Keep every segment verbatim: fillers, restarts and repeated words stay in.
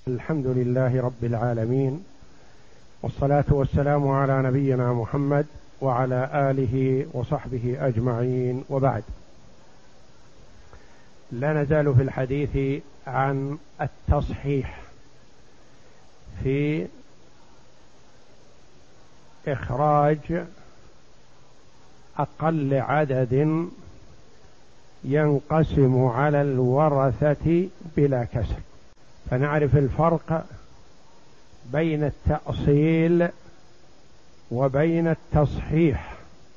الحمد لله رب العالمين، والصلاة والسلام على نبينا محمد وعلى آله وصحبه أجمعين، وبعد. لا نزال في الحديث عن التصحيح في إخراج أقل عدد ينقسم على الورثة بلا كسر، فنعرف الفرق بين التأصيل وبين التصحيح.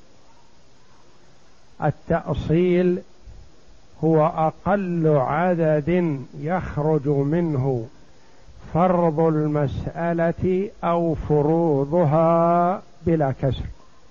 التأصيل هو أقل عدد يخرج منه فرض المسألة أو فروضها بلا كسر.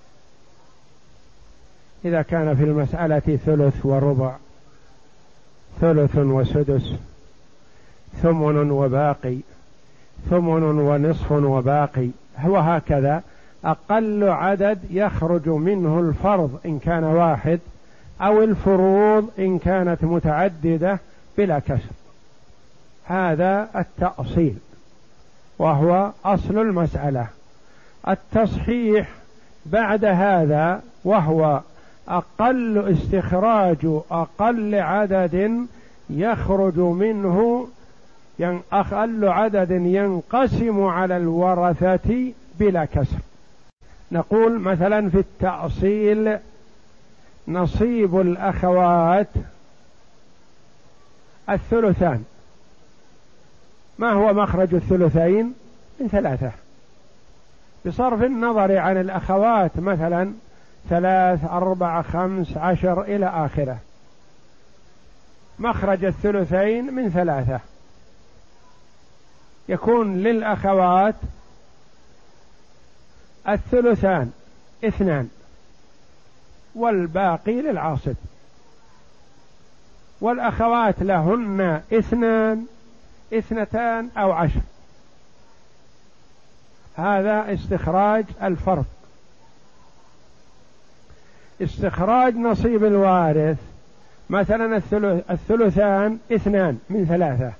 إذا كان في المسألة ثلث وربع، ثلث وسدس، ثمن وباقي، ثمن ونصف وباقي، هو هكذا أقل عدد يخرج منه الفرض إن كان واحد أو الفروض إن كانت متعددة بلا كسر. هذا التأصيل وهو أصل المسألة. التصحيح بعد هذا وهو أقل استخراج أقل عدد يخرج منه أقل عدد ينقسم على الورثة بلا كسر. نقول مثلا في التأصيل نصيب الأخوات الثلثان. ما هو مخرج الثلثين؟ من ثلاثة، بصرف النظر عن الأخوات، مثلا ثلاث أربع خمس عشر إلى آخره. مخرج الثلثين من ثلاثة، يكون للأخوات الثلثان اثنان والباقي للعاصب، والأخوات لهن اثنان اثنتان أو عشر. هذا استخراج الفرض. استخراج نصيب الوارث مثلا الثلثان اثنان من ثلاثة،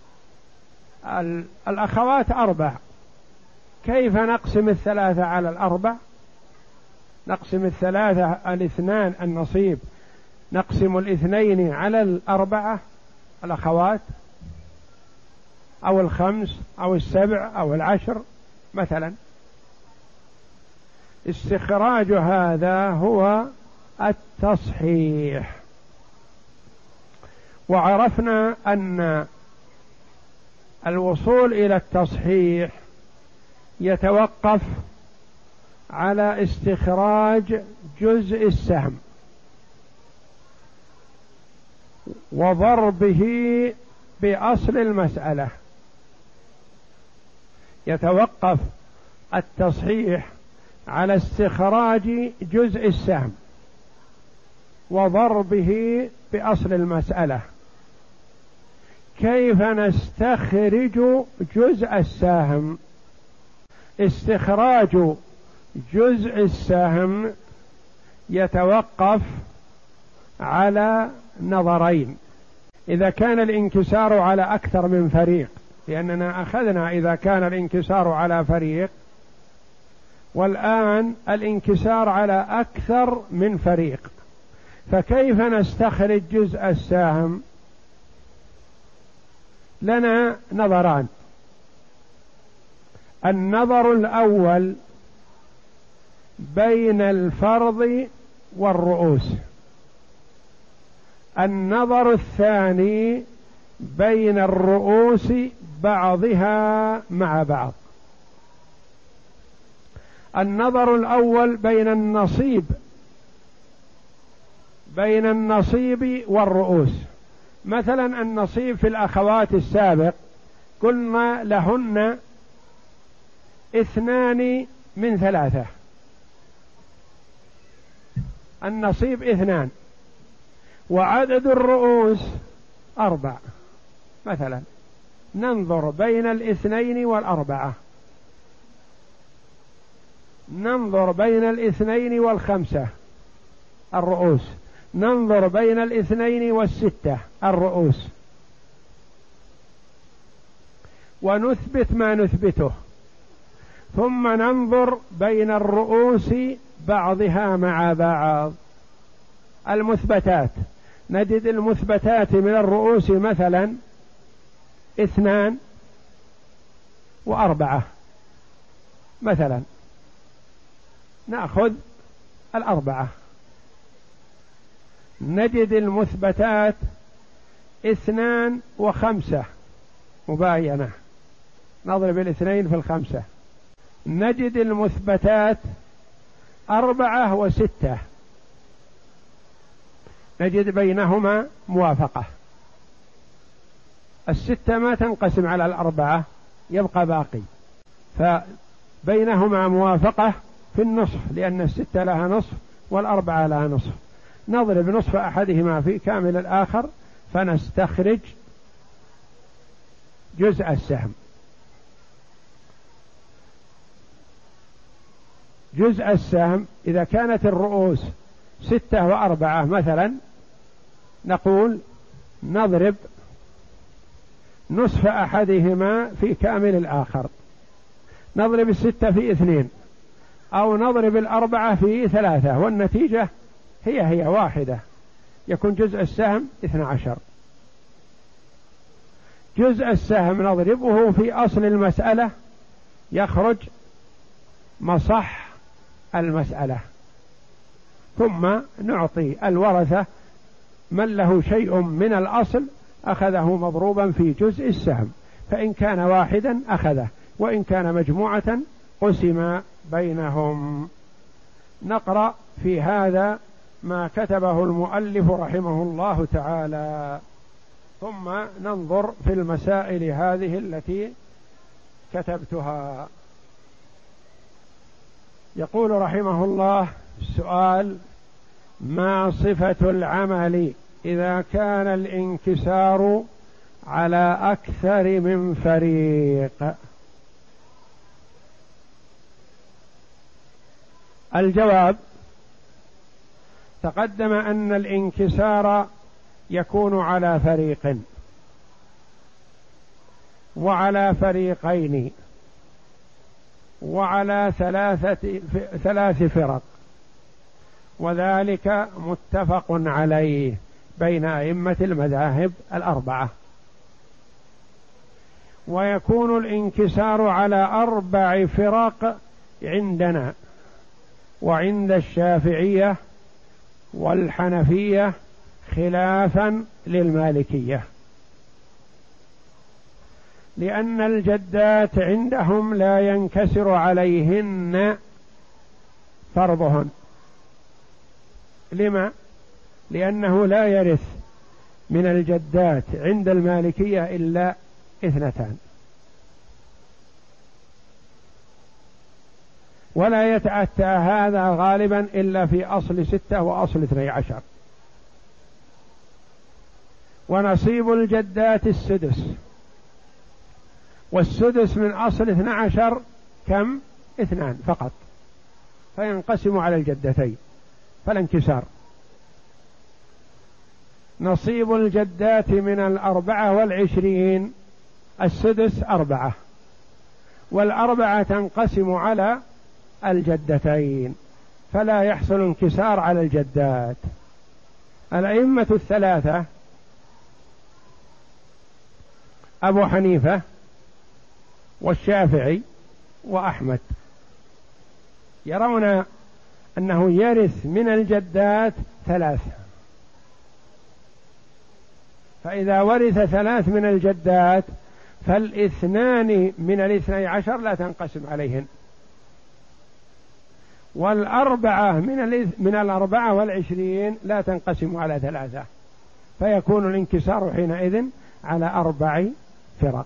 الأخوات أربع. كيف نقسم الثلاثة على الأربع؟ نقسم الثلاثة الاثنان النصيب، نقسم الاثنين على الأربعة الأخوات، أو الخمس أو السبع أو العشر مثلا. استخراج هذا هو التصحيح. وعرفنا أن الوصول إلى التصحيح يتوقف على استخراج جزء السهم وضربه بأصل المسألة. يتوقف التصحيح على استخراج جزء السهم وضربه بأصل المسألة. كيف نستخرج جزء السهم؟ استخراج جزء السهم يتوقف على نظرين. إذا كان الانكسار على أكثر من فريق، لأننا أخذنا إذا كان الانكسار على فريق، والآن الانكسار على أكثر من فريق، فكيف نستخرج جزء السهم؟ لنا نظران. النظر الأول بين الفرض والرؤوس، النظر الثاني بين الرؤوس بعضها مع بعض. النظر الأول بين النصيب بين النصيب والرؤوس. مثلا النصيب في الأخوات السابق قلنا لهن اثنان من ثلاثة، النصيب اثنان، وعدد الرؤوس أربع مثلا. ننظر بين الاثنين والأربعة، ننظر بين الاثنين والخمسة الرؤوس، ننظر بين الاثنين والستة الرؤوس. ونثبت ما نثبته، ثم ننظر بين الرؤوس بعضها مع بعض. المثبتات نجد المثبتات من الرؤوس مثلا اثنان وأربعة مثلا، نأخذ الأربعة. نجد المثبتات اثنان وخمسة مباينة، نضرب الاثنين في الخمسة. نجد المثبتات أربعة وستة، نجد بينهما موافقة. الستة ما تنقسم على الأربعة، يبقى باقي، فبينهما موافقة في النصف، لأن الستة لها نصف والأربعة لها نصف. نضرب نصف أحدهما في كامل الآخر فنستخرج جزء السهم. جزء السهم إذا كانت الرؤوس ستة وأربعة مثلا، نقول نضرب نصف أحدهما في كامل الآخر، نضرب الستة في اثنين، أو نضرب الأربعة في ثلاثة، والنتيجة هي هي واحدة، يكون جزء السهم اثنى عشر. جزء السهم نضربه في أصل المسألة، يخرج مصح المسألة، ثم نعطي الورثة من له شيء من الأصل أخذه مضروبا في جزء السهم، فإن كان واحدا أخذه، وإن كان مجموعة قسم بينهم. نقرأ في هذا ما كتبه المؤلف رحمه الله تعالى، ثم ننظر في المسائل هذه التي كتبتها. يقول رحمه الله: السؤال: ما صفة العمل إذا كان الانكسار على أكثر من فريق؟ الجواب: تقدم أن الانكسار يكون على فريق وعلى فريقين وعلى ثلاثة ثلاث فرق، وذلك متفق عليه بين أئمة المذاهب الأربعة. ويكون الانكسار على أربع فرق عندنا، وعند الشافعية والحنفية خلافا للمالكية، لأن الجدات عندهم لا ينكسر عليهن فرضهن. لما؟ لأنه لا يرث من الجدات عند المالكية إلا اثنتان، ولا يتأتى هذا غالبا إلا في أصل ستة وأصل اثني عشر. ونصيب الجدات السدس، والسدس من أصل اثني عشر كم؟ اثنان فقط، فينقسم على الجدتين فلا انكسار. نصيب الجدات من الأربعة والعشرين السدس أربعة، والأربعة تنقسم على الجدتين، فلا يحصل انكسار على الجدات. الأئمة الثلاثة أبو حنيفة والشافعي وأحمد يرون أنه يرث من الجدات ثلاث، فإذا ورث ثلاث من الجدات فالاثنان من الاثني عشر لا تنقسم عليهن، والأربعة من من الأربعة والعشرين لا تنقسم على ثلاثة، فيكون الانكسار حينئذ على أربع فرق.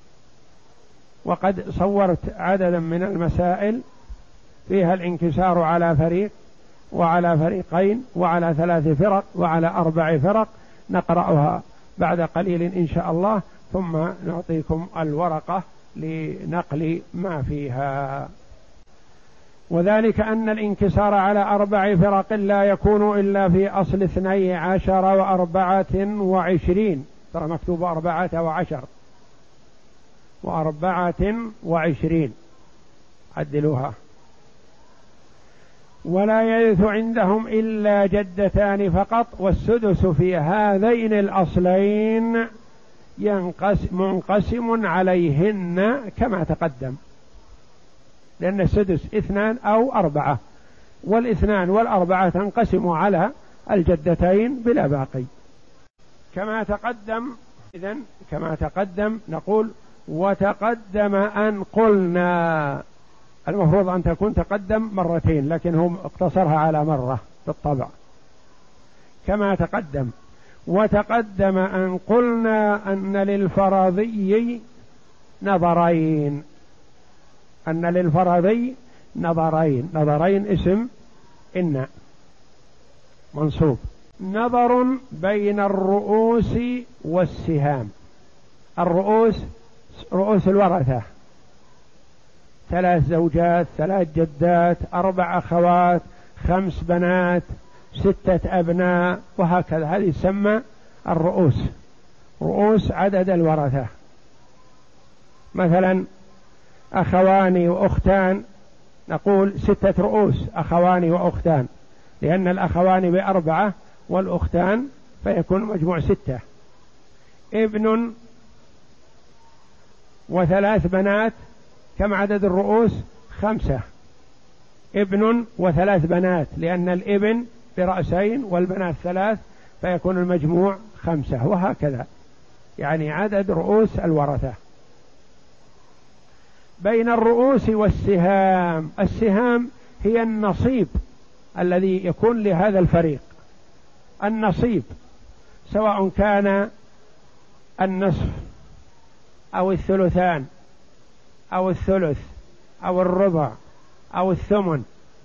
وقد صورت عددا من المسائل فيها الانكسار على فريق وعلى فريقين وعلى ثلاث فرق وعلى أربع فرق، نقرأها بعد قليل إن شاء الله، ثم نعطيكم الورقة لنقل ما فيها. وذلك أن الانكسار على أربع فرق لا يكون إلا في أصل اثني عشر وأربعة وعشرين، ترى مكتوب أربعة وعشر، وأربعة وعشرين، عدلوها. ولا يرث عندهم إلا جدتان فقط، والسدس في هذين الأصلين ينقسم منقسم عليهن كما تقدم، لأن السدس اثنان أو أربعة، والاثنان والأربعة تنقسم على الجدتين بلا باقي كما تقدم. إذن كما تقدم نقول وتقدم أن قلنا، المفروض أن تكون تقدم مرتين لكن هم اقتصرها على مرة بالطبع. كما تقدم وتقدم أن قلنا أن للفرضي نظرين، أن للفرضي نظرين، نظرين اسم إن منصوب. نظر بين الرؤوس والسهام. الرؤوس رؤوس الورثة، ثلاث زوجات، ثلاث جدات، أربع أخوات، خمس بنات، ستة أبناء، وهكذا. هذه تسمى الرؤوس، رؤوس عدد الورثة. مثلا أخوان وأختان، نقول ستة رؤوس، أخوان وأختان، لأن الأخوان بأربعة والأختان فيكون مجموع ستة. ابن وثلاث بنات، كم عدد الرؤوس؟ خمسة. ابن وثلاث بنات، لأن الابن برأسين والبنات ثلاث فيكون المجموع خمسة، وهكذا. يعني عدد رؤوس الورثة. بين الرؤوس والسهام، السهام هي النصيب الذي يكون لهذا الفريق، النصيب سواء كان النصف أو الثلثان أو الثلث أو الربع أو الثمن،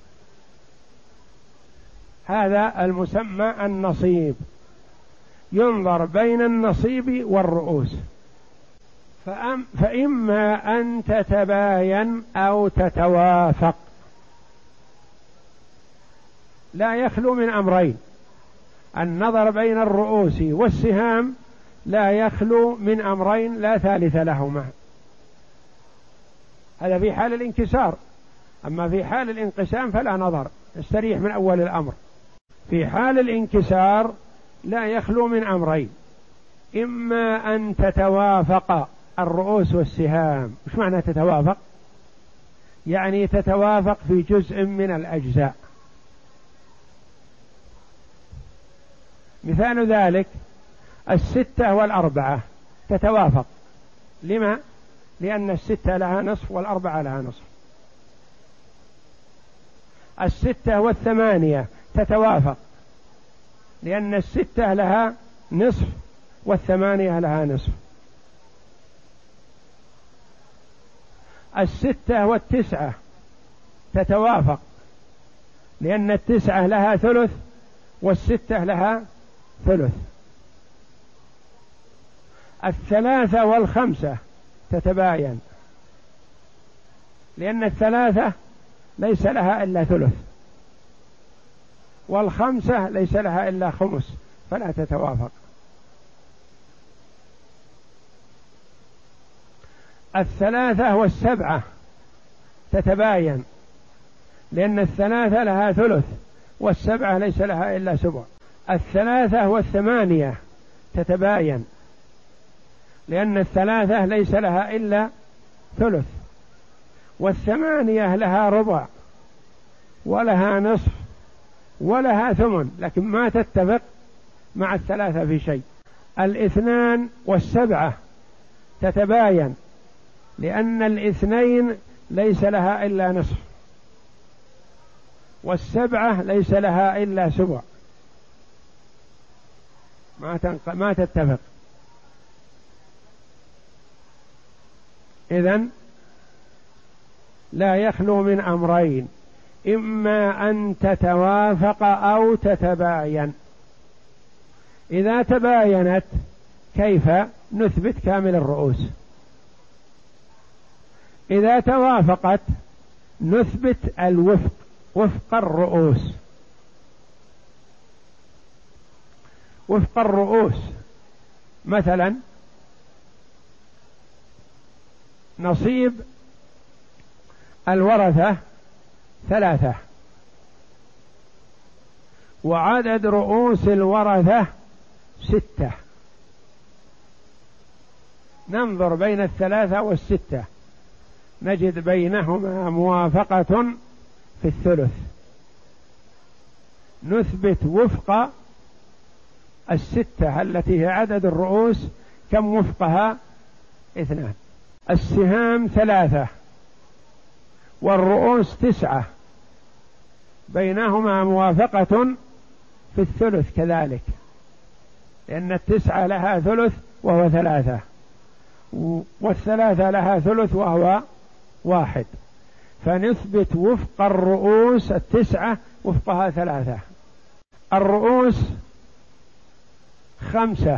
هذا المسمى النصيب. ينظر بين النصيب والرؤوس، فأم فإما أن تتباين أو تتوافق، لا يخلو من أمرين. النظر بين الرؤوس والسهام لا يخلو من أمرين لا ثالث لهما، هذا في حال الانكسار. أما في حال الانقسام فلا نظر، نستريح من أول الأمر. في حال الانكسار لا يخلو من أمرين، إما أن تتوافق الرؤوس والسهام. مش معنى تتوافق؟ يعني تتوافق في جزء من الأجزاء. مثال ذلك الستة والأربعة تتوافق. لما؟ لأن الستة لها نصف والأربعة لها نصف. الستة والثمانية تتوافق، لأن الستة لها نصف والثمانية لها نصف. الستة والتسعة تتوافق، لأن التسعة لها ثلث والستة لها ثلث. الثلاثة والخمسة تتباين، لأن الثلاثة ليس لها إلا ثلث، والخمسة ليس لها إلا خمس، فلا تتوافق. الثلاثة والسبعة تتباين، لأن الثلاثة لها ثلث والسبعة ليس لها إلا سبع. الثلاثة والثمانية تتباين، لأن الثلاثة ليس لها إلا ثلث والثمانية لها ربع ولها نصف ولها ثمن، لكن ما تتفق مع الثلاثة في شيء. الاثنان والسبعة تتباين، لأن الاثنين ليس لها إلا نصف والسبعة ليس لها إلا سبع، ما تنق... ما تتفق. إذن لا يخلو من أمرين، إما أن تتوافق أو تتباين. إذا تباينت كيف نثبت كامل الرؤوس؟ إذا توافقت نثبت الوفق، وفق الرؤوس. وفق الرؤوس مثلا نصيب الورثة ثلاثة، وعدد رؤوس الورثة ستة. ننظر بين الثلاثة والستة نجد بينهما موافقة في الثلث، نثبت وفق الستة التي هي عدد الرؤوس كم وفقها؟ اثنان. السهام ثلاثة والرؤوس تسعة، بينهما موافقة في الثلث كذلك، لأن التسعة لها ثلث وهو ثلاثة، والثلاثة لها ثلث وهو واحد، فنثبت وفق الرؤوس التسعة وفقها ثلاثة. الرؤوس خمسة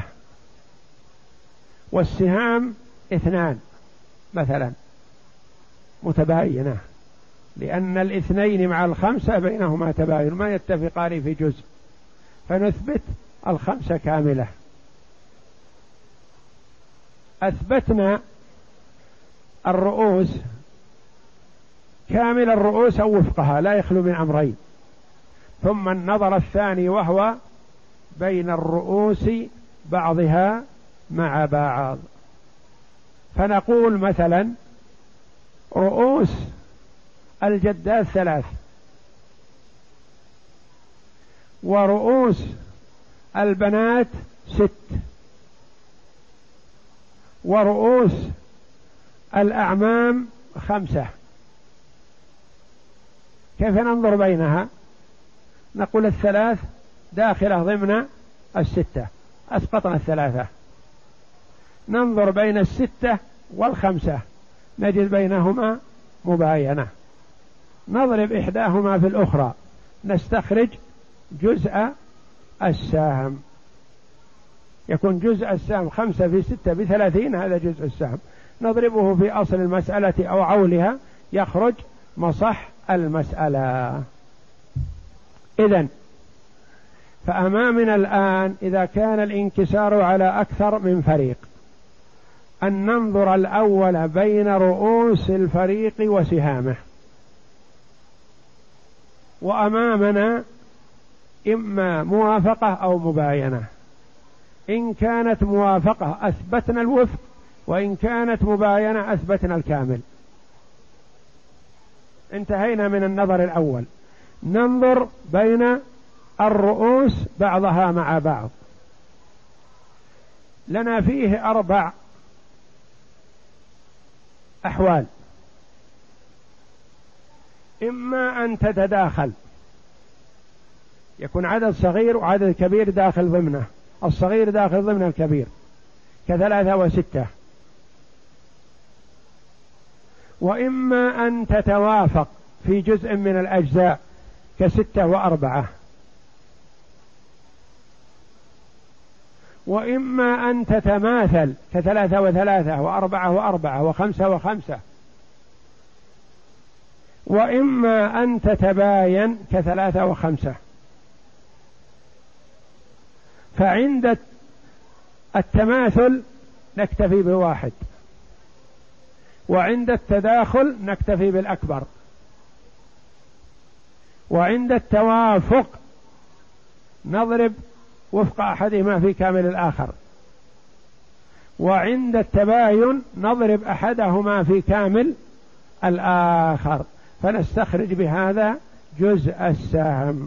والسهام اثنان مثلا متباينة، لأن الاثنين مع الخمسة بينهما تباين ما يتفقان في جزء، فنثبت الخمسة كاملة. أثبتنا الرؤوس كامل الرؤوس أو وفقها لا يخلو من أمرين، ثم النظر الثاني وهو بين الرؤوس بعضها مع بعض، فنقول مثلا رؤوس الجدات ثلاث، ورؤوس البنات ست، ورؤوس الأعمام خمسة. كيف ننظر بينها؟ نقول الثلاث داخلة ضمن الستة، أسقطنا الثلاثة، ننظر بين الستة والخمسة نجد بينهما مباينة، نضرب إحداهما في الأخرى نستخرج جزء السهم، يكون جزء السهم خمسة في ستة بثلاثين، هذا جزء السهم، نضربه في أصل المسألة أو عولها يخرج مصح المسألة. إذن فأمامنا الآن إذا كان الانكسار على أكثر من فريق أن ننظر الأول بين رؤوس الفريق وسهامه، وأمامنا إما موافقة أو مباينة. إن كانت موافقة أثبتنا الوفق، وإن كانت مباينة أثبتنا الكامل. انتهينا من النظر الأول، ننظر بين الرؤوس بعضها مع بعض، لنا فيه أربع أحوال: إما أن تتداخل، يكون عدد صغير وعدد كبير داخل ضمنه، الصغير داخل ضمن الكبير كثلاثة وستة، وإما أن تتوافق في جزء من الأجزاء كستة وأربعة، وإما أن تتماثل كثلاثة وثلاثة وأربعة وأربعة وخمسة وخمسة، وإما أن تتباين كثلاثة وخمسة. فعند التماثل نكتفي بواحد، وعند التداخل نكتفي بالأكبر، وعند التوافق نضرب وفق أحدهما في كامل الآخر، وعند التباين نضرب أحدهما في كامل الآخر، فنستخرج بهذا جزء السهم.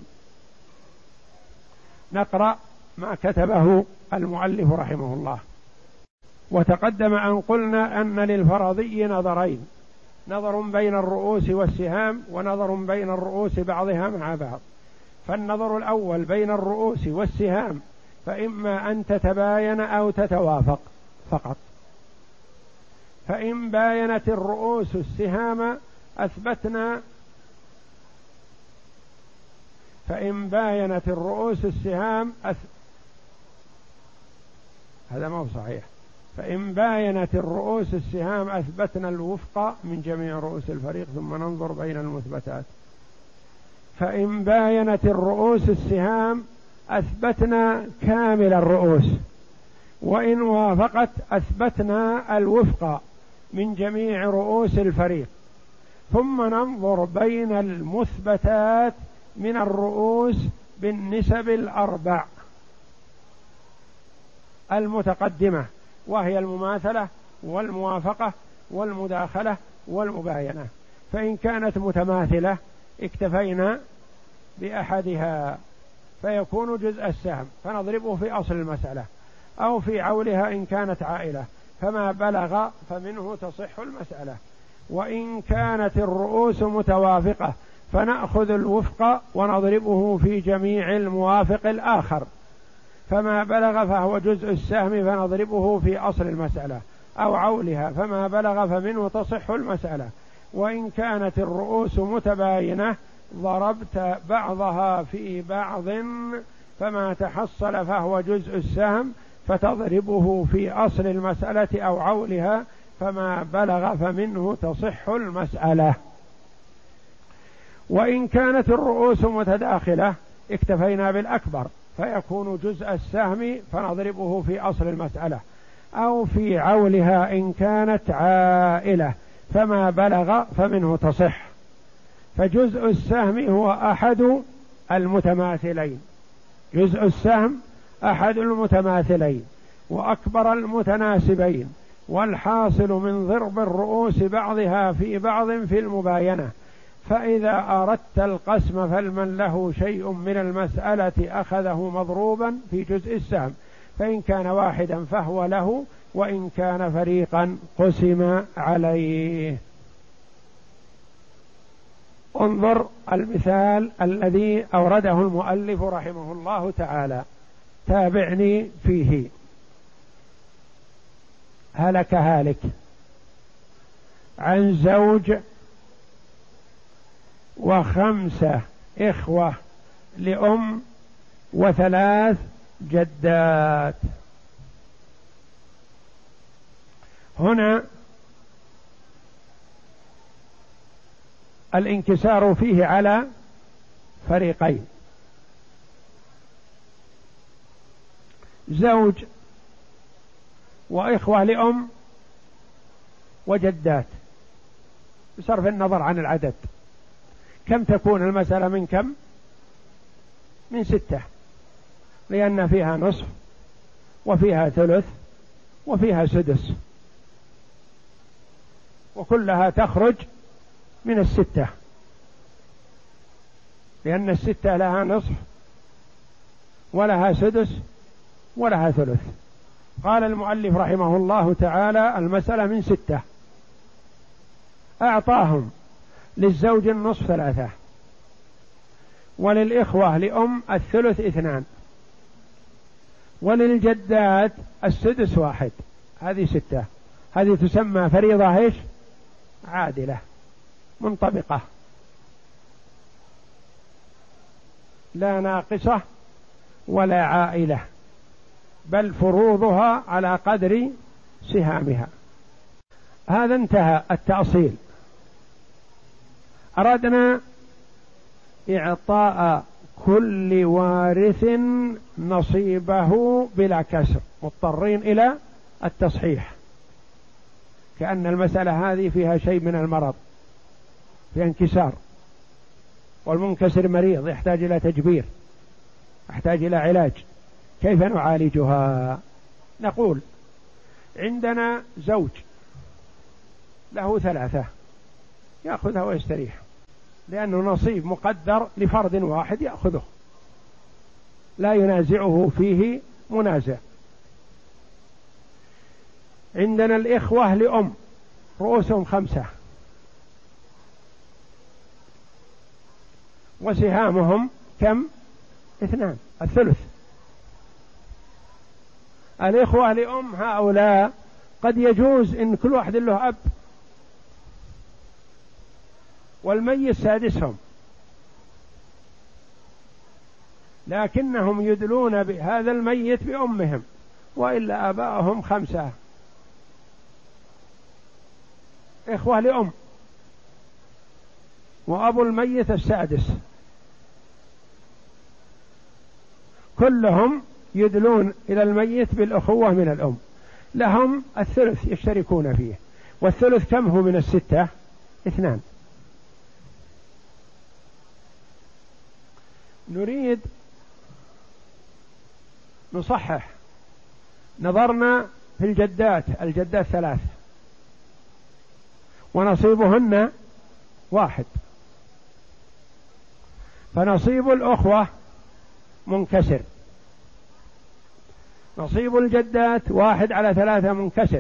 نقرأ ما كتبه المؤلف رحمه الله. وتقدم أن قلنا أن للفرضي نظرين: نظر بين الرؤوس والسهام، ونظر بين الرؤوس بعضها مع بعض. فالنظر الأول بين الرؤوس والسهام فإما أن تتباين أو تتوافق فقط. فإن باينت الرؤوس السهام أثبتنا فإن باينت الرؤوس السهام أث... هذا ما هو صحيح. فإن باينت الرؤوس السهام أثبتنا الوفق من جميع رؤوس الفريق، ثم ننظر بين المثبتات. فإن باينت الرؤوس السهام أثبتنا كامل الرؤوس، وإن وافقت أثبتنا الوفق من جميع رؤوس الفريق، ثم ننظر بين المثبتات من الرؤوس بالنسب الأربع المتقدمة، وهي المماثلة والموافقة والمداخلة والمباينة. فإن كانت متماثلة اكتفينا بأحدها فيكون جزء السهم فنضربه في أصل المسألة، أو في عولها إن كانت عائلة، فما بلغ فمنه تصح المسألة. وإن كانت الرؤوس متوافقة فنأخذ الوفق ونضربه في جميع الموافق الآخر، فما بلغ فهو جزء السهم فنضربه في أصل المسألة، أو عولها فما بلغ فمنه تصح المسألة. وإن كانت الرؤوس متباينة ضربت بعضها في بعض فما تحصل فهو جزء السهم فتضربه في أصل المسألة أو عولها، فما بلغ فمنه تصح المسألة. وإن كانت الرؤوس متداخلة اكتفينا بالأكبر فيكون جزء السهم فنضربه في أصل المسألة، أو في عولها إن كانت عائلة فما بلغ فمنه تصح. فجزء السهم هو أحد المتماثلين، جزء السهم أحد المتماثلين وأكبر المتناسبين، والحاصل من ضرب الرؤوس بعضها في بعض في المباينة. فإذا أردت القسم فلمن له شيء من المسألة أخذه مضروبا في جزء السهم، فإن كان واحدا فهو له، وإن كان فريقا قسم عليه. انظر المثال الذي أورده المؤلف رحمه الله تعالى، تابعني فيه. هلك هالك عن زوج وخمسة إخوة لأم وثلاث جدات. هنا الانكسار فيه على فريقين، زوج وإخوة لأم وجدات، بصرف النظر عن العدد. كم تكون المسألة؟ من كم؟ من ستة، لأن فيها نصف وفيها ثلث وفيها سدس، وكلها تخرج من الستة، لأن الستة لها نصف ولها سدس ولها ثلث. قال المؤلف رحمه الله تعالى المسألة من ستة، أعطاهم للزوج النصف ثلاثة، وللإخوة لأم الثلث اثنان، وللجدات السدس واحد. هذه ستة، هذه تسمى فريضة ايش؟ عادلة منطبقة، لا ناقصة ولا عائلة، بل فروضها على قدر سهامها. هذا انتهى التأصيل. أردنا إعطاء كل وارث نصيبه بلا كسر، مضطرين إلى التصحيح، كأن المسألة هذه فيها شيء من المرض، فيها انكسار، والمنكسر مريض يحتاج إلى تجبير، يحتاج إلى علاج. كيف نعالجها؟ نقول عندنا زوج له ثلاثة، يأخذها ويستريح، لأنه نصيب مقدر لفرد واحد يأخذه، لا ينازعه فيه منازع. عندنا الإخوة لأم رؤوسهم خمسة، وسهامهم كم؟ اثنان، الثلث. الإخوة لأم هؤلاء قد يجوز إن كل واحد له أب، والميت سادسهم، لكنهم يدلون بهذا الميت بأمهم، وإلا آباءهم خمسة. إخوة لأم وأبو الميت السادس، كلهم يدلون إلى الميت بالأخوة من الأم، لهم الثلث يشتركون فيه، والثلث كم هو من الستة؟ اثنان. نريد نصحح. نظرنا في الجدات، الجدات ثلاث ونصيبهن واحد، فنصيب الأخوة منكسر، نصيب الجدات واحد على ثلاثة منكسر.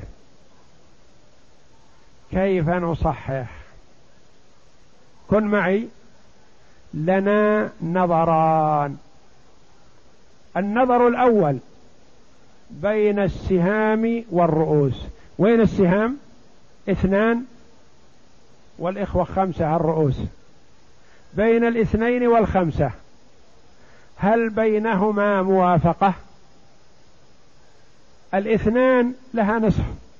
كيف نصحح؟ كن معي. لنا نظران. النظر الأول بين السهام والرؤوس. وين السهام؟ اثنان والإخوة خمسة الرؤوس. بين الاثنين والخمسة هل بينهما موافقة؟ الاثنان لها نصف،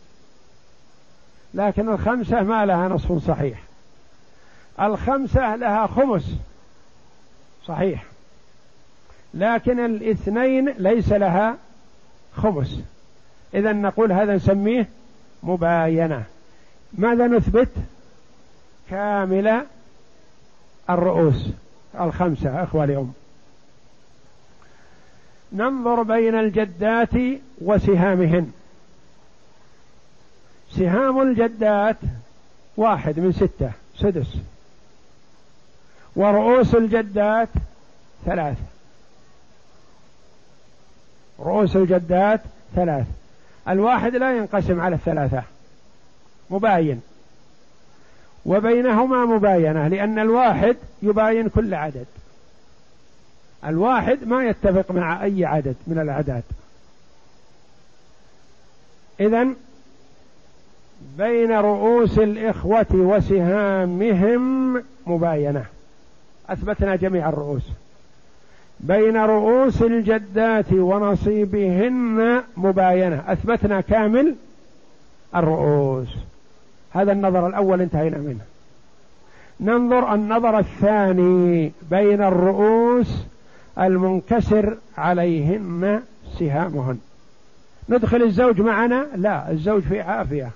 لكن الخمسة ما لها نصف صحيح. الخمسة لها خمس صحيح، لكن الاثنين ليس لها خمس. إذن نقول هذا نسميه مباينة. ماذا نثبت؟ كامل الرؤوس الخمسة أخوة لأم. ننظر بين الجدات وسهامهن. سهام الجدات واحد من ستة سدس، ورؤوس الجدات ثلاث. رؤوس الجدات ثلاث. الواحد لا ينقسم على الثلاثة، مباين، وبينهما مباينة، لأن الواحد يباين كل عدد. الواحد ما يتفق مع أي عدد من الأعداد. إذن بين رؤوس الإخوة وسهامهم مباينة، أثبتنا جميع الرؤوس. بين رؤوس الجدات ونصيبهن مباينة، أثبتنا كامل الرؤوس. هذا النظر الأول انتهينا منه. ننظر النظر الثاني بين الرؤوس المنكسر عليهن سهامهن. ندخل الزوج معنا؟ لا، الزوج في عافية،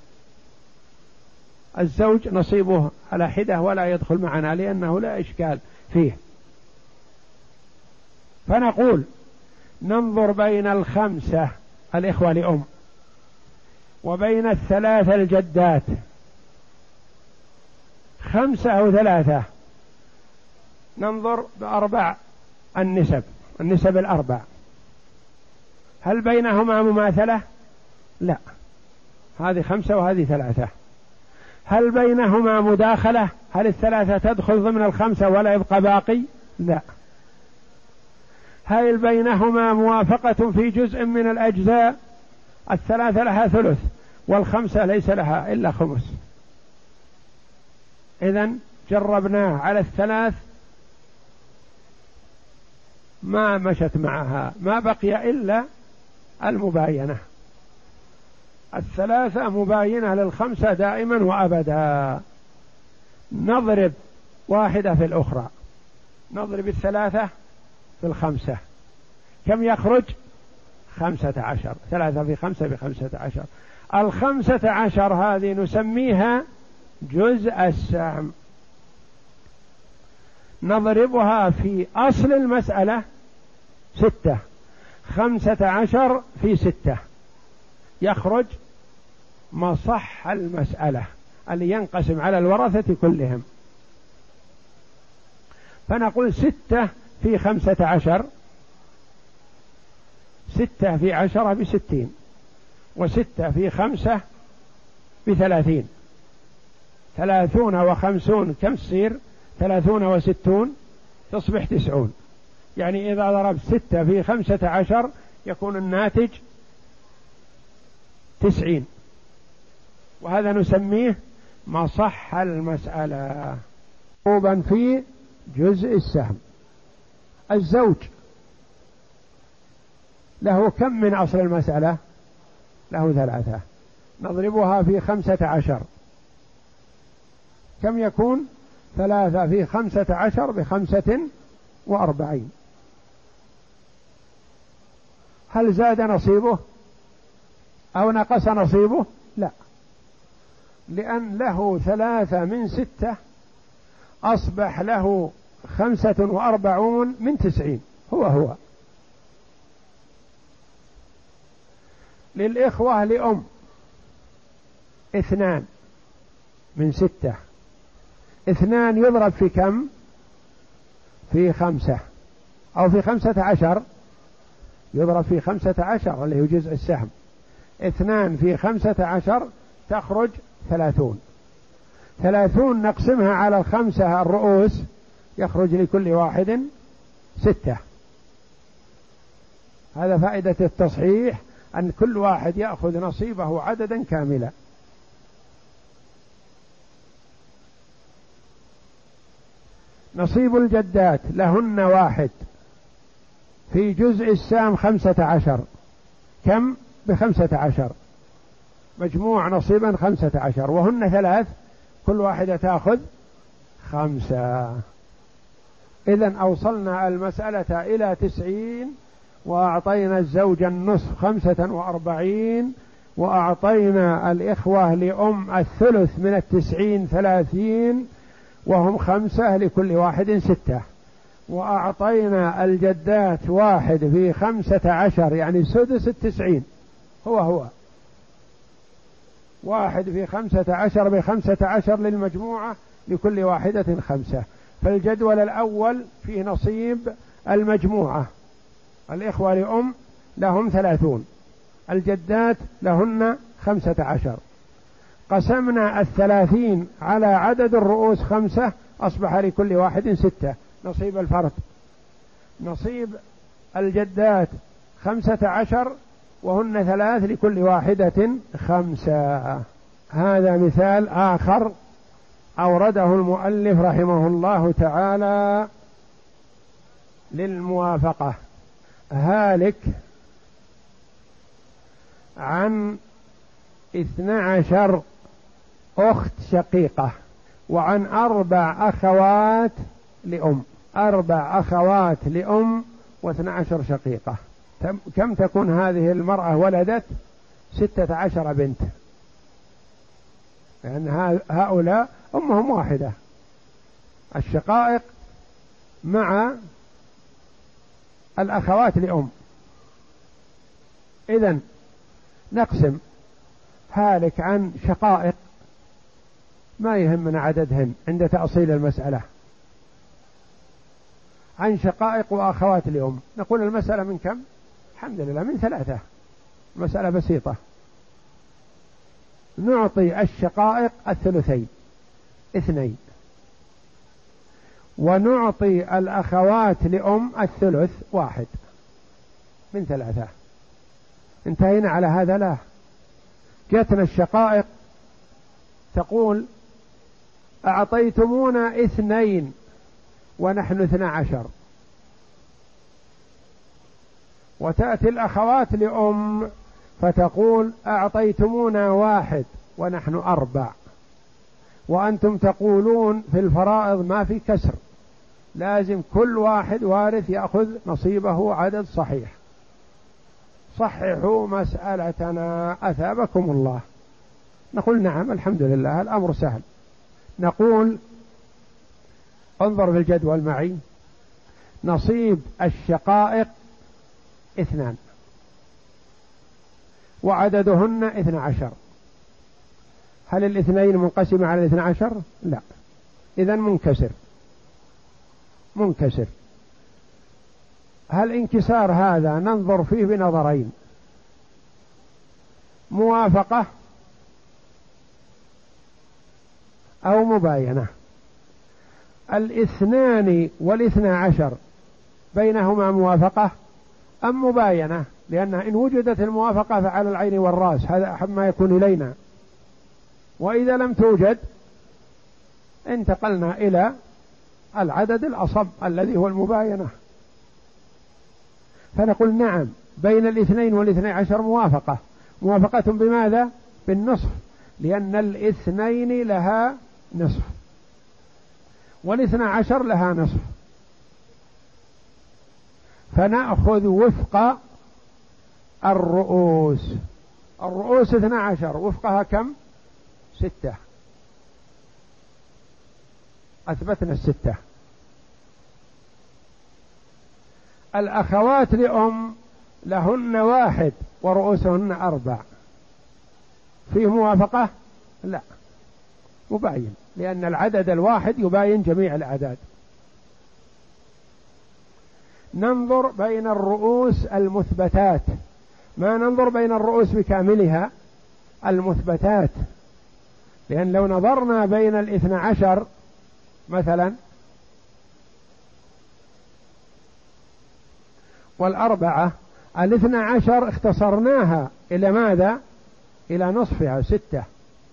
الزوج نصيبه على حدة ولا يدخل معنا لأنه لا إشكال فيه. فنقول ننظر بين الخمسة الإخوة لأم وبين الثلاثة الجدات، خمسة أو ثلاثة، ننظر بأربع النسب، النسب الأربع، هل بينهما مماثلة؟ لا، هذه خمسة وهذه ثلاثة. هل بينهما مداخلة؟ هل الثلاثة تدخل ضمن الخمسة ولا يبقى باقي؟ لا. هل بينهما موافقة في جزء من الأجزاء؟ الثلاثة لها ثلث والخمسة ليس لها إلا خمس. إذن جربناه على الثلاث ما مشت معها، ما بقي إلا المباينة. الثلاثة مباينة للخمسة دائما وأبدا. نضرب واحدة في الأخرى، نضرب الثلاثة في الخمسة، كم يخرج؟ خمسة عشر. ثلاثة في خمسة بخمسة عشر. الخمسة عشر هذه نسميها جزء السهم. نضربها في أصل المسألة ستة، خمسة عشر في ستة يخرج مصح المسألة اللي ينقسم على الورثة كلهم. فنقول ستة في خمسة عشر، ستة في عشرة بستين، وستة في خمسة بثلاثين. ثلاثون وخمسون كم تصير؟ ثلاثون وستون تصبح تسعون. يعني إذا ضربت ستة في خمسة عشر يكون الناتج تسعين، وهذا نسميه مصح المسألة. مطلوبا في جزء السهم. الزوج له كم من أصل المسألة؟ له ثلاثة. نضربها في خمسة عشر، كم يكون؟ ثلاثة في خمسة عشر بخمسة وأربعين. هل زاد نصيبه أو نقص نصيبه؟ لا، لأن له ثلاثة من ستة أصبح له خمسة وأربعون من تسعين، هو هو. للإخوة لأم اثنان من ستة، اثنان يضرب في كم؟ في خمسة أو في خمسة عشر، يضرب في خمسة عشر اللي هو جزء السهم. اثنان في خمسة عشر تخرج ثلاثون. ثلاثون نقسمها على الخمسة الرؤوس يخرج لكل واحد ستة. هذا فائدة التصحيح، أن كل واحد يأخذ نصيبه عددا كاملا. نصيب الجدات لهن واحد في جزء السام خمسة عشر، كم؟ بخمسة عشر، مجموع نصيبا خمسة عشر، وهن ثلاث، كل واحدة تأخذ خمسة. إذن أوصلنا المسألة إلى تسعين، وأعطينا الزوج النصف خمسة وأربعين، وأعطينا الإخوة لأم الثلث من التسعين ثلاثين، وهم خمسة لكل واحد ستة، وأعطينا الجدات واحد في خمسة عشر يعني سدس التسعين، هو هو واحد في خمسة عشر بخمسة عشر للمجموعة لكل واحدة خمسة. فالجدول الأول فيه نصيب المجموعة، الإخوة لأم لهم ثلاثون، الجدات لهن خمسة عشر، قسمنا الثلاثين على عدد الرؤوس خمسة، أصبح لكل واحد ستة، نصيب الفرد. نصيب الجدات خمسة عشر وهن ثلاث لكل واحدة خمسة. هذا مثال آخر أورده المؤلف رحمه الله تعالى للموافقة. هالك عن اثنى عشر أخت شقيقة وعن أربع أخوات لأم، أربع أخوات لأم واثنى عشر شقيقة. كم تكون هذه المرأة؟ ولدت ستة عشر بنت، لأن يعني هؤلاء أمهم واحدة، الشقائق مع الأخوات لأم. إذن نقسم هالك عن شقائق، ما يهمنا عددهن عند تأصيل المسألة، عن شقائق وأخوات لأم، نقول المسألة من كم؟ الحمد لله من ثلاثة، مسألة بسيطة. نعطي الشقائق الثلثين اثنين، ونعطي الأخوات لأم الثلث واحد من ثلاثة. انتهينا على هذا؟ لا، جاتنا الشقائق تقول أعطيتمونا اثنين ونحن اثنى عشر، وتأتي الأخوات لأم فتقول أعطيتمونا واحد ونحن أربع، وأنتم تقولون في الفرائض ما في كسر، لازم كل واحد وارث يأخذ نصيبه عدد صحيح. صححوا مسألتنا أثابكم الله. نقول نعم الحمد لله الأمر سهل. نقول انظر في الجدول معي، نصيب الشقائق اثنان وعددهن اثنى عشر. هل الاثنين منقسمة على الاثنى عشر؟ لا، إذن منكسر منكسر. هل انكسار هذا ننظر فيه بنظرين، موافقة أو مباينة. الاثنان والاثنى عشر بينهما موافقة أم مباينة؟ لأن إن وجدت الموافقة فعلى العين والرأس، هذا أحب ما يكون إلينا، وإذا لم توجد انتقلنا إلى العدد الأصب الذي هو المباينة. فنقول نعم بين الاثنين والاثنى عشر موافقة. موافقة بماذا؟ بالنصف، لأن الاثنين لها نصف والاثنى عشر لها نصف، فنأخذ وفق الرؤوس. الرؤوس اثنى عشر وفقها كم؟ ستة، أثبتنا الستة. الأخوات لأم لهن واحد ورؤوسهن أربع، فيه موافقة؟ لا، مباين، لأن العدد الواحد يباين جميع الأعداد. ننظر بين الرؤوس المثبتات، ما ننظر بين الرؤوس بكاملها، المثبتات، لأن لو نظرنا بين الاثنى عشر مثلا والأربعة، الاثنى عشر اختصرناها إلى ماذا؟ إلى نصفها ستة،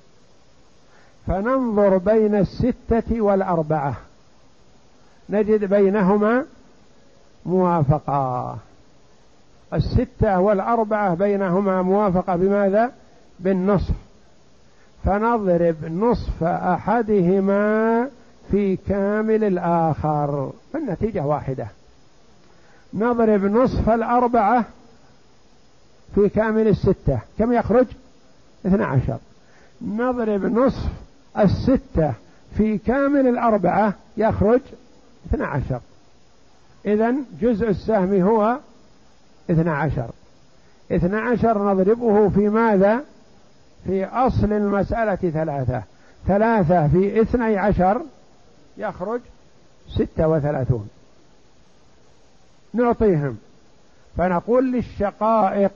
فننظر بين الستة والأربعة نجد بينهما موافقة. الستة والأربعة بينهما موافقة بماذا؟ بالنصف، فنضرب نصف أحدهما في كامل الآخر، النتيجة واحدة. نضرب نصف الأربعة في كامل الستة، كم يخرج؟ اثنى عشر. نضرب نصف الستة في كامل الأربعة يخرج اثنى عشر. إذن جزء السهم هو اثنى عشر. اثنى عشر نضربه في ماذا؟ في أصل المسألة ثلاثة. ثلاثة في اثني عشر يخرج ستة وثلاثون. نعطيهم، فنقول للشقائق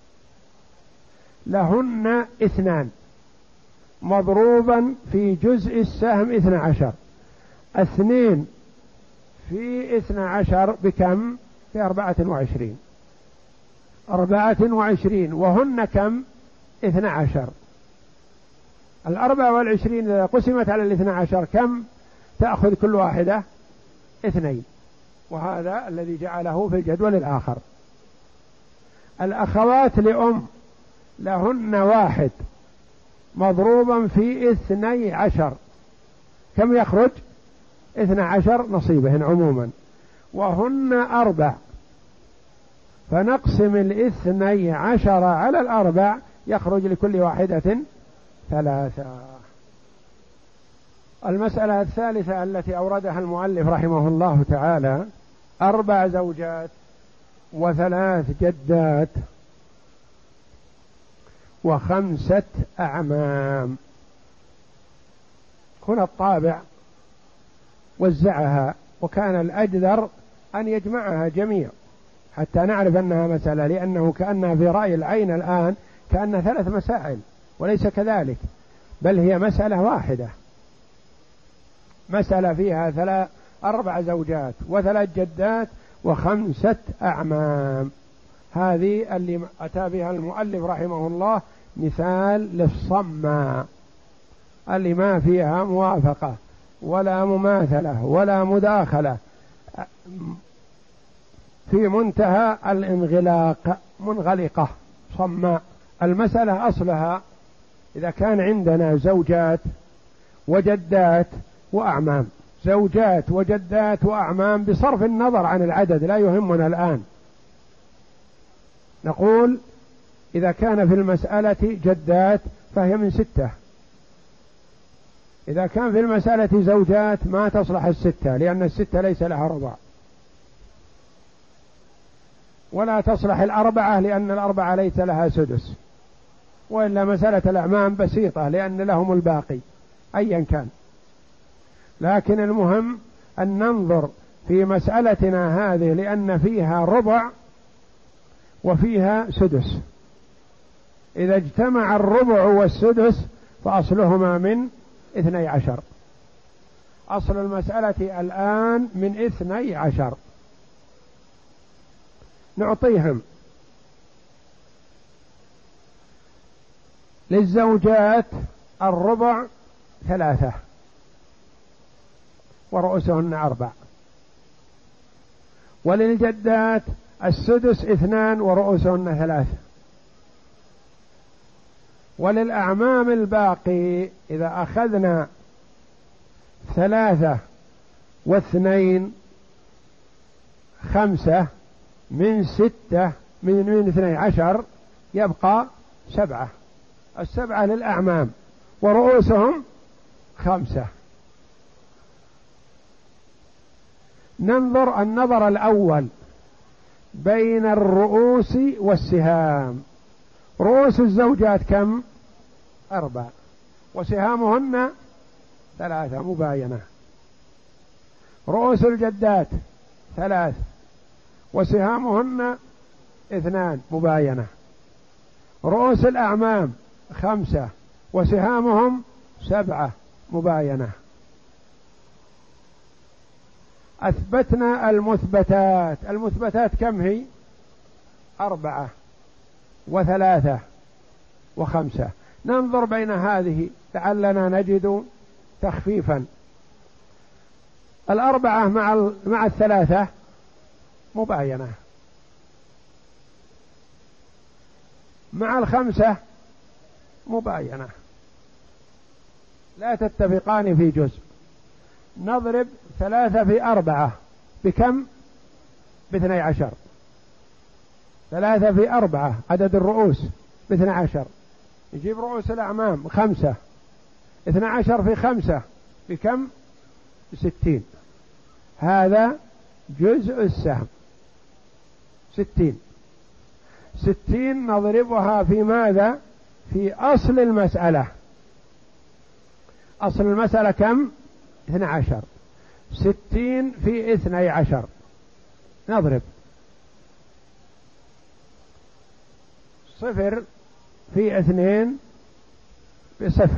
لهن اثنان مضروبا في جزء السهم اثنى عشر. اثنين في اثنى عشر بكم؟ في أربعة وعشرين. أربعة وعشرين وهن كم؟ اثنى عشر. الأربعة والعشرين إذا قسمت على الاثنى عشر كم تأخذ كل واحدة؟ اثنين، وهذا الذي جعله في الجدول الآخر. الأخوات لأم لهن واحد مضروبا في اثني عشر، كم يخرج؟ اثنى عشر نصيبهن عموما، وهن أربع، فنقسم الاثني عشر على الأربع يخرج لكل واحدة ثلاثة. المسألة الثالثة التي أوردها المؤلف رحمه الله تعالى: أربع زوجات وثلاث جدات وخمسة أعمام. هنا الطابع وزعها، وكان الأجدر أن يجمعها جميع حتى نعرف أنها مسألة، لأنه كأنها في رأي العين الآن كأنها ثلاث مسائل، وليس كذلك، بل هي مسألة واحدة، مسألة فيها ثلاث أربع زوجات وثلاث جدات وخمسة أعمام. هذه اللي أتى بها المؤلف رحمه الله مثال للصمة، اللي ما فيها موافقة ولا مماثلة ولا مداخلة، في منتهى الانغلاق، منغلقة صماء. المسألة أصلها إذا كان عندنا زوجات وجدات وأعمام، زوجات وجدات وأعمام بصرف النظر عن العدد لا يهمنا الآن، نقول إذا كان في المسألة جدات فهي من ستة، إذا كان في المسألة زوجات ما تصلح الستة، لأن الستة ليس لها ربع، ولا تصلح الأربعة لأن الأربعة ليس لها سدس، وإلا مسألة الأعمام بسيطة لأن لهم الباقي أيا كان. لكن المهم أن ننظر في مسألتنا هذه لأن فيها ربع وفيها سدس، إذا اجتمع الربع والسدس فأصلهما من اثني عشر. أصل المسألة الآن من اثني عشر. نعطيهم للزوجات الربع ثلاثة ورؤوسهن أربع، وللجدات السدس اثنان ورؤوسهن ثلاثة، وللأعمام الباقي إذا أخذنا ثلاثة واثنين خمسة من ستة من من اثني عشر يبقى سبعة. السبعة للأعمام ورؤوسهم خمسة. ننظر النظر الأول بين الرؤوس والسهام. رؤوس الزوجات كم؟ أربع، وسهامهن ثلاثة مباينة. رؤوس الجدات ثلاث، وسهامهن اثنان مباينة. رؤوس الأعمام خمسة، وسهامهم سبعة مباينة. أثبتنا المثبتات. المثبتات كم هي؟ أربعة وثلاثة وخمسة. ننظر بين هذه لعلنا نجد تخفيفا. الأربعة مع مع الثلاثة مباينة، مع الخمسة مباينة، لا تتفقان في جزء. نضرب ثلاثة في أربعة بكم؟ باثني عشر. ثلاثة في أربعة عدد الرؤوس باثني عشر. يجيب رؤوس الأعمام خمسة، اثني عشر في خمسة بكم؟ ستين. هذا جزء السهم ستين. ستين نضربها في ماذا؟ في أصل المسألة. أصل المسألة كم؟ اثني عشر. ستين في اثني عشر نضرب صفر في اثنين بصفر.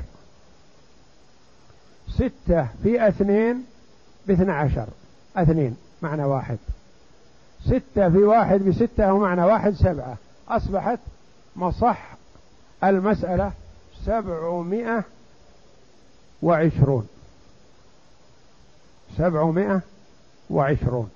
ستة في اثنين باثنى عشر، اثنين معنى واحد. ستة في واحد بستة ومعنى واحد سبعة. أصبحت مصح المسألة سبعمائة وعشرون. سبعمائة وعشرون.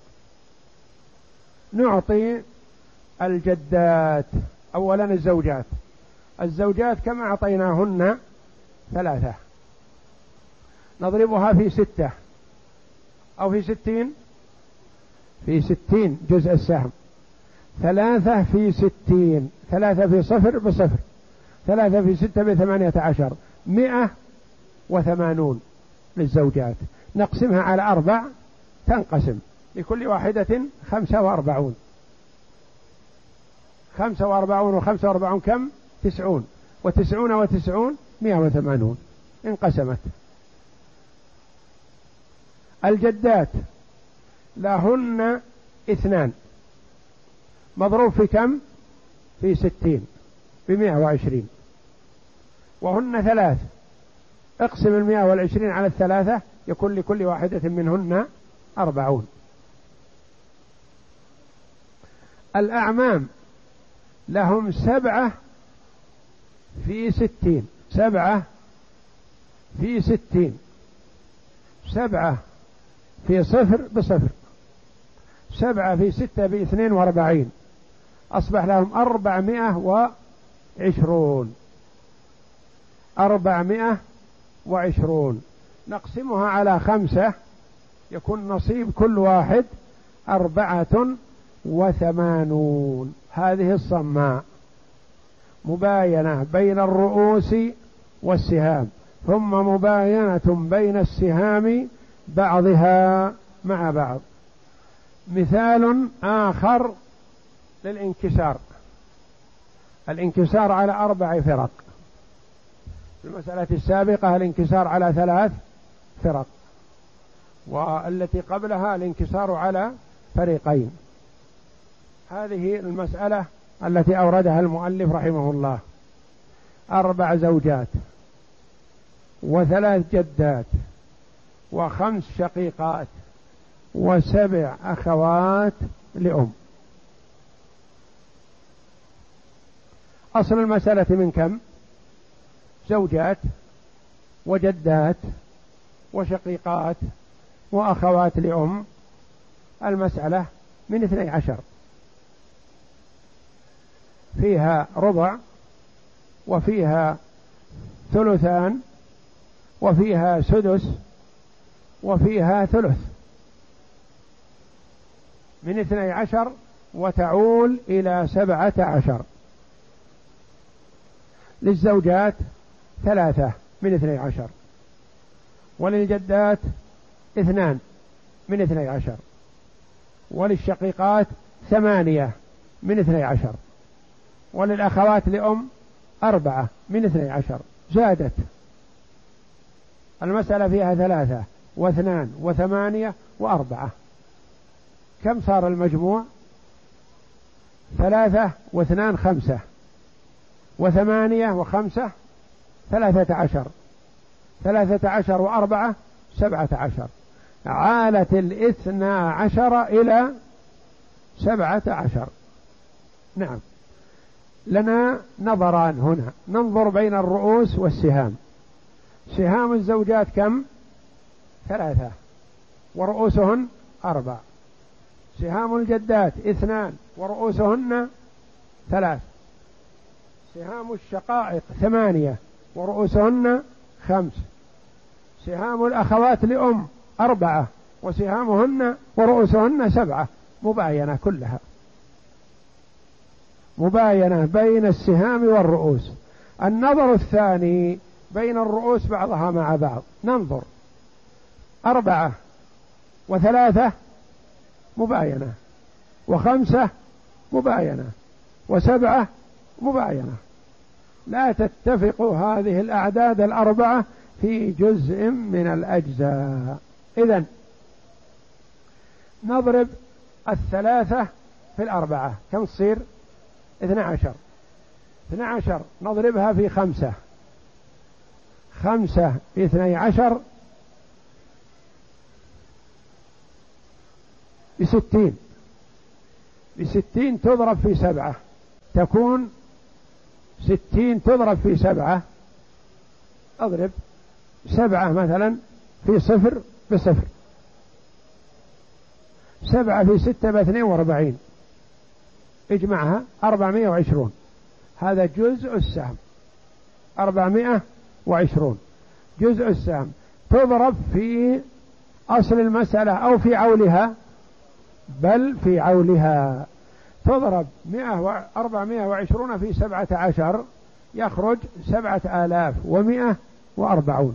نعطي الجدات أولا. الزوجات الزوجات كم أعطيناهن؟ ثلاثة. نضربها في ستة أو في ستين. في ستين جزء السهم. ثلاثة في ستين، ثلاثة في صفر بصفر، ثلاثة في ستة بثمانية عشر، مئة وثمانون للزوجات. نقسمها على أربع تنقسم، لكل واحدة خمسة وأربعون. خمسة وأربعون وخمسة وأربعون كم؟ تسعون، وتسعون وتسعون مئة وثمانون. انقسمت. الجدات لهن اثنان، مضروب في كم؟ في ستين بمئة وعشرين، وهن ثلاث. اقسم المئة والعشرين على الثلاثة يكون لكل واحدة منهن أربعون. الأعمام لهم سبعة في ستين. سبعة في ستين. سبعة في صفر بصفر. سبعة في ستة باثنين واربعين. أصبح لهم أربعمائة وعشرون. أربعمائة وعشرون. نقسمها على خمسة يكون نصيب كل واحد أربعة وثمانون. هذه الصماء مباينة بين الرؤوس والسهام، ثم مباينة بين السهام بعضها مع بعض. مثال آخر للانكسار. الانكسار على أربع فرق. في المسألة السابقة الانكسار على ثلاث فرق، والتي قبلها الانكسار على فريقين. هذه المسألة التي أوردها المؤلف رحمه الله. أربع زوجات وثلاث جدات وخمس شقيقات وسبع أخوات لأم. أصل المسألة من كم؟ زوجات وجدات وشقيقات وأخوات لأم. المسألة من اثني عشر، فيها ربع وفيها ثلثان وفيها سدس وفيها ثلث. من اثني عشر وتعول إلى سبعة عشر. للزوجات ثلاثة من اثني عشر، وللجدات اثنان من اثني عشر، وللشقيقات ثمانية من اثني عشر، وللأخوات لأم أربعة من اثني عشر. زادت المسألة فيها ثلاثة واثنان وثمانية وأربعة. كم صار المجموع؟ ثلاثة واثنان خمسة، وثمانية وخمسة ثلاثة عشر، ثلاثة عشر وأربعة سبعة عشر. عالت الاثنى عشر إلى سبعة عشر. نعم، لنا نظران هنا، ننظر بين الرؤوس والسهام. سهام الزوجات كم؟ ثلاثة ورؤوسهن أربع. سهام الجدات اثنان ورؤوسهن ثلاث. سهام الشقائق ثمانية ورؤوسهن خمس. سهام الأخوات لأم أربعة وسهامهن ورؤوسهن سبعة. مباينة كلها، مباينة بين السهام والرؤوس. النظر الثاني بين الرؤوس بعضها مع بعض، ننظر أربعة وثلاثة مباينة، وخمسة مباينة، وسبعة مباينة. لا تتفق هذه الأعداد الأربعة في جزء من الأجزاء. إذن نضرب الثلاثة في الأربعة، كم تصير؟ اثنى عشر. اثنى عشر نضربها في خمسة، خمسة في اثني عشر بستين. بستين تضرب في سبعة تكون ستين تضرب في سبعة. اضرب سبعة مثلا في صفر بصفر. سبعة في ستة باثنين واربعين، اجمعها أربعمائة وعشرون. هذا جزء السهم، أربعمائة وعشرون جزء السهم. تضرب في أصل المسألة أو في عولها، بل في عولها. تضرب أربعمائة وعشرون في سبعة عشر يخرج سبعة آلاف ومائة وأربعون.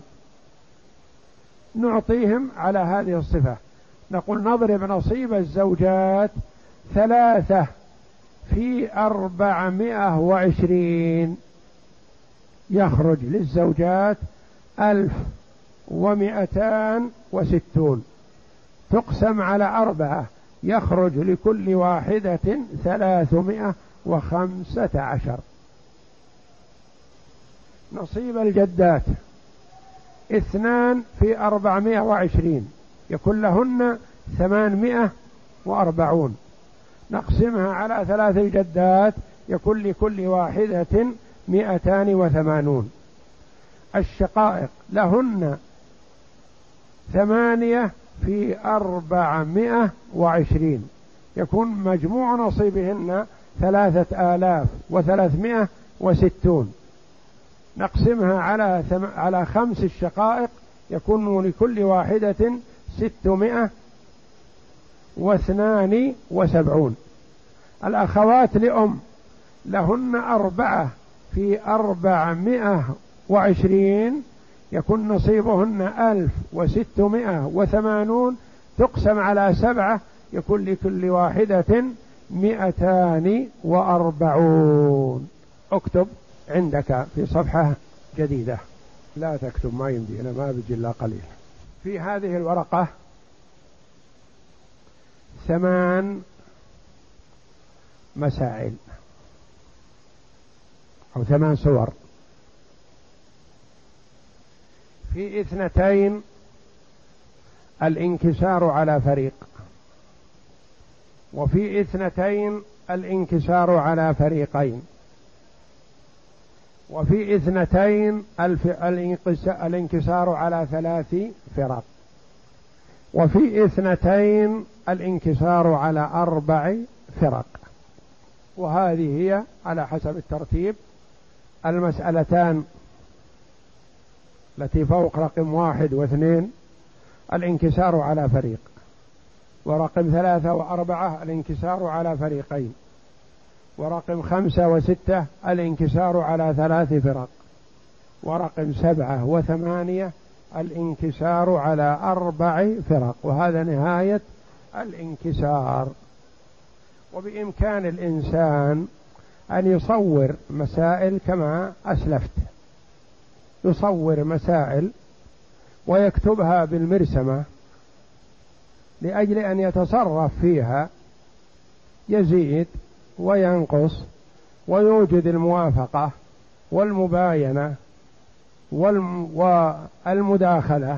نعطيهم على هذه الصفة. نقول نضرب نصيب الزوجات ثلاثة في أربعمائة وعشرين، يخرج للزوجات ألف ومئتان وستون. تقسم على أربعة يخرج لكل واحدة ثلاثمائة وخمسة عشر. نصيب الجدات اثنان في أربعمائة وعشرين يكون لهن ثمانمائة وأربعون. نقسمها على ثلاث الجدات يكون لكل واحدة مئتان وثمانون. الشقائق لهن ثمانية في أربعمائة وعشرين يكون مجموع نصيبهن ثلاثة آلاف وثلاثمائة وستون. نقسمها على ثم... على خمس الشقائق يكون لكل واحدة ستمائة واثنان وسبعون. الأخوات لأم لهن أربعة في أربعمائة وعشرين يكون نصيبهن ألف وستمائة وثمانون. تقسم على سبعة يكون لكل واحدة مئتان وأربعون. اكتب عندك في صفحة جديدة. لا تكتب، ما يمدي، أنا ما بيجي إلا قليل. في هذه الورقة ثمان مسائل أو ثمان صور. في اثنتين الانكسار على فريق، وفي اثنتين الانكسار على فريقين، وفي اثنتين الانكسار على ثلاث فرق، وفي اثنتين الانكسار على أربع فرق. وهذه هي على حسب الترتيب المسألتان التي فوق رقم واحد واثنين الانكسار على فريق، ورقم ثلاثة وأربعة الانكسار على فريقين، ورقم خمسة وستة الانكسار على ثلاث فرق، ورقم سبعة وثمانية الانكسار على أربع فرق، وهذا نهاية الانكسار. وبإمكان الإنسان أن يصور مسائل كما أسلفت، يصور مسائل ويكتبها بالمرسمة لأجل أن يتصرف فيها، يزيد وينقص ويوجد الموافقة والمباينة والمداخلة،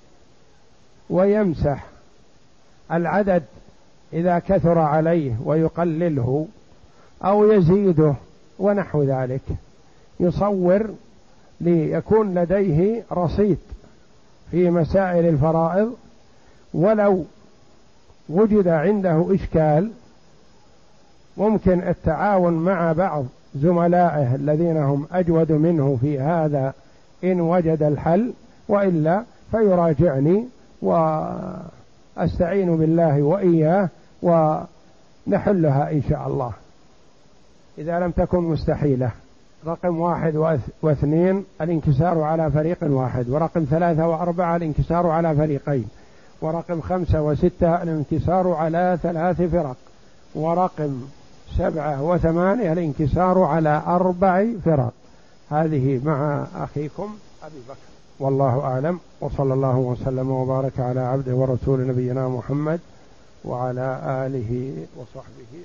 ويمسح العدد إذا كثر عليه ويقلله أو يزيده ونحو ذلك. يصور ليكون لديه رصيد في مسائل الفرائض، ولو وجد عنده إشكال ممكن التعاون مع بعض زملائه الذين هم أجود منه في هذا إن وجد الحل، وإلا فيراجعني وأستعين بالله وإياه ونحلها إن شاء الله إذا لم تكن مستحيلة. رقم واحد واثنين الانكسار على فريق واحد، ورقم ثلاثة وأربعة الانكسار على فريقين، ورقم خمسة وستة الانكسار على ثلاث فرق، ورقم سبعة وثمانية الانكسار على أربع فرق. هذه مع أخيكم أبي بكر، والله أعلم، وصلى الله وسلم وبارك على عبده ورسول نبينا محمد وعلى آله وصحبه.